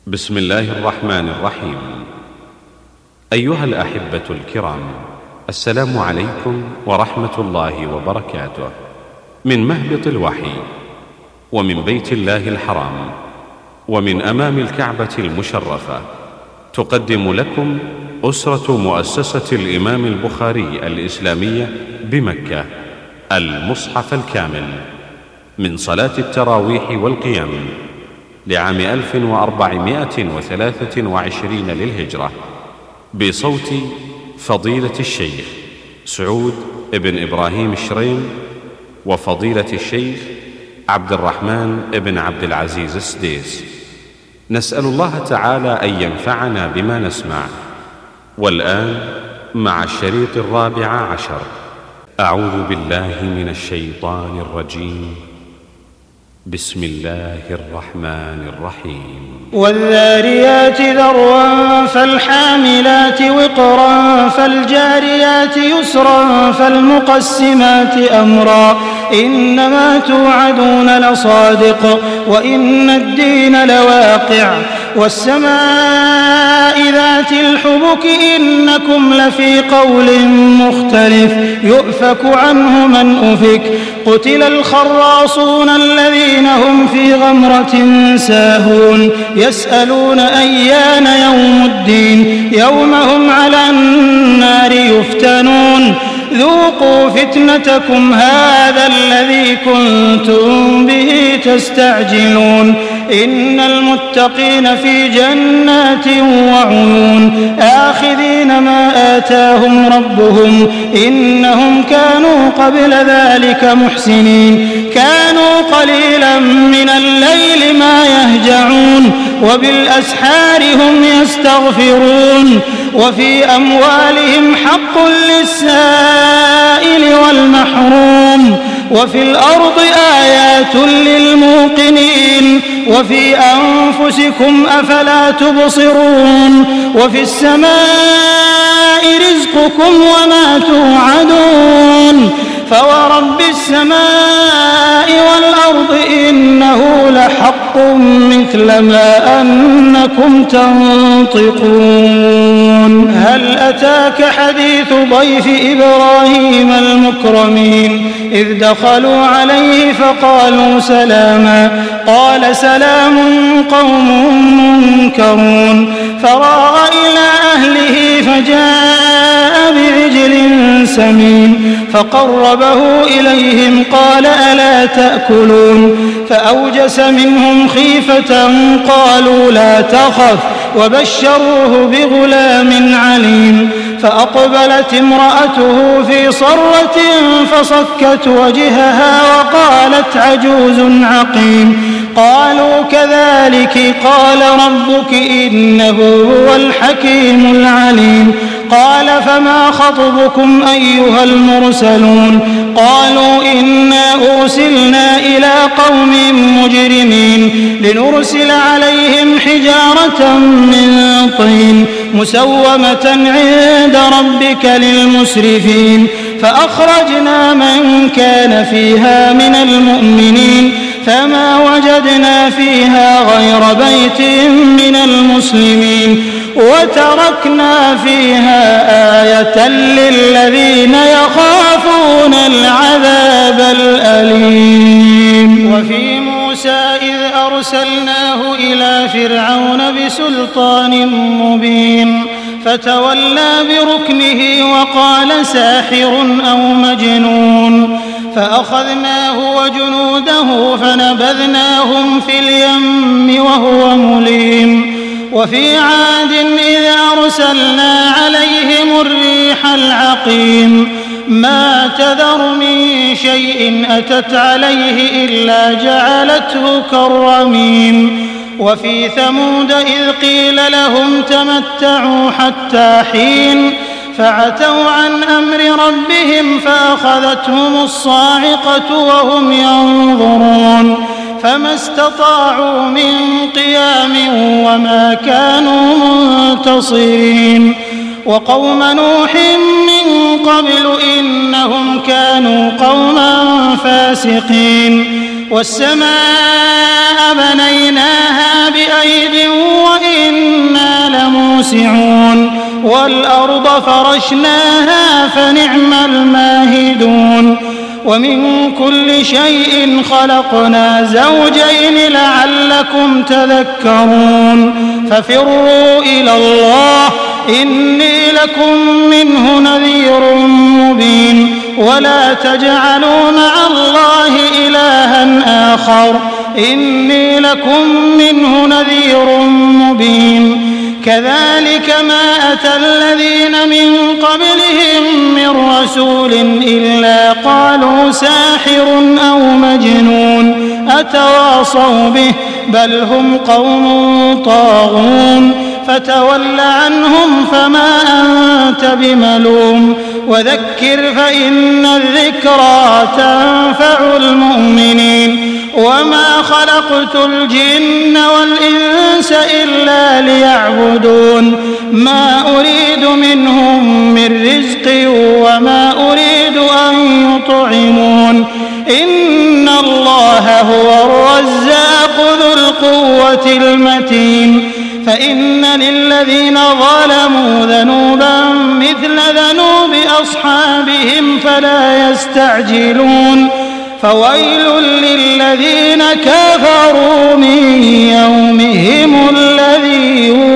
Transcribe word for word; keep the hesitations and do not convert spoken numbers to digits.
بسم الله الرحمن الرحيم. أيها الأحبة الكرام، السلام عليكم ورحمة الله وبركاته. من مهبط الوحي ومن بيت الله الحرام ومن أمام الكعبة المشرفة، تقدم لكم أسرة مؤسسة الإمام البخاري الإسلامية بمكة المصحف الكامل من صلاة التراويح والقيام لعام ألف وأربعمائة وثلاثة وعشرين للهجرة، بصوت فضيلة الشيخ سعود بن إبراهيم الشريم وفضيلة الشيخ عبد الرحمن بن عبد العزيز السديس. نسأل الله تعالى أن ينفعنا بما نسمع. والآن مع الشريط الرابع عشر. أعوذ بالله من الشيطان الرجيم. بسم الله الرحمن الرحيم. والذاريات ذروا فالحاملات وقرا فالجاريات يسرا فالمقسمات أمرا إنما توعدون لصادق وإن الدين لواقع والسماء ذات الحبك إنكم لفي قول مختلف يؤفك عنه من أفك قتل الخراصون الذين هم في غمرة ساهون يسألون أيان يوم الدين يوم هم على النار يفتنون ذوقوا فتنتكم هذا الذي كنتم به تستعجلون إن المتقين في جنات وعيون آخذين ما آتاهم ربهم إنهم كانوا قبل ذلك محسنين كانوا قليلا من الليل ما يهجعون وبالأسحار هم يستغفرون وفي أموالهم حق للسائل والمحروم وفي الأرض آيات للموقنين وفي أنفسكم أفلا تبصرون وفي السماء رزقكم وما توعدون فورب السماء والأرض إنه لحق مثل ما أنكم تنطقون. هل أتاك حديث ضيف إبراهيم المكرمين إذ دخلوا عليه فقالوا سلاما قال سلام قوم منكرون فراغ إلى أهله فجاء بعجل سمين فقربه إليهم قال ألا تأكلون فأوجس منهم خيفة قالوا لا تخف وبشروه بغلام عليم فأقبلت امرأته في صرة فصكت وجهها وقالت عجوز عقيم قالوا كذلك قال ربك إنه هو الحكيم العليم قال فما خطبكم أيها المرسلون قالوا إنا أرسلنا إلى قوم مجرمين لنرسل عليهم حجارة من طين مسومة عند ربك للمسرفين فأخرجنا من كان فيها من المؤمنين فما وجدنا فيها غير بيت من المسلمين وتركنا فيها آية للذين يخافون العذاب الأليم. وفي موسى إذ أرسلناه إلى فرعون بسلطان مبين فتولى بركنه وقال ساحر أو مجنون فأخذناه وجنوده فنبذناهم في اليم وهو مليم. وفي عاد إذ أرسلنا عليهم الريح العقيم ما تذر من شيء أتت عليه إلا جعلته كالرميم. وفي ثمود إذ قيل لهم تمتعوا حتى حين فعتوا عن أمر ربهم فأخذتهم الصاعقة وهم ينظرون فما استطاعوا من قيام وما كانوا منتصرين. وقوم نوح من قبل إنهم كانوا قوما فاسقين. والسماء بنيناها بأيد موسعون والأرض فرشناها فنعم الماهدون ومن كل شيء خلقنا زوجين لعلكم تذكرون ففروا إلى الله إني لكم منه نذير مبين ولا تجعلوا مع الله إلها آخر إني لكم منه نذير مبين كذلك ما أتى الذين من قبلهم من رسول إلا قالوا ساحر أو مجنون أتواصوا به بل هم قوم طاغون فتول عنهم فما أنت بملوم وذكر فإن الذكرى تنفع المؤمنين وما خلقت الجن والإنس إلا ليعبدون ما أريد منهم من رزق وما أريد أن يطعمون إن الله هو الرزاق ذو القوة المتين فإن للذين ظلموا ذنوبا مثل ذنوب أصحابهم فلا يستعجلون فويل للذين كفروا من يومهم الذي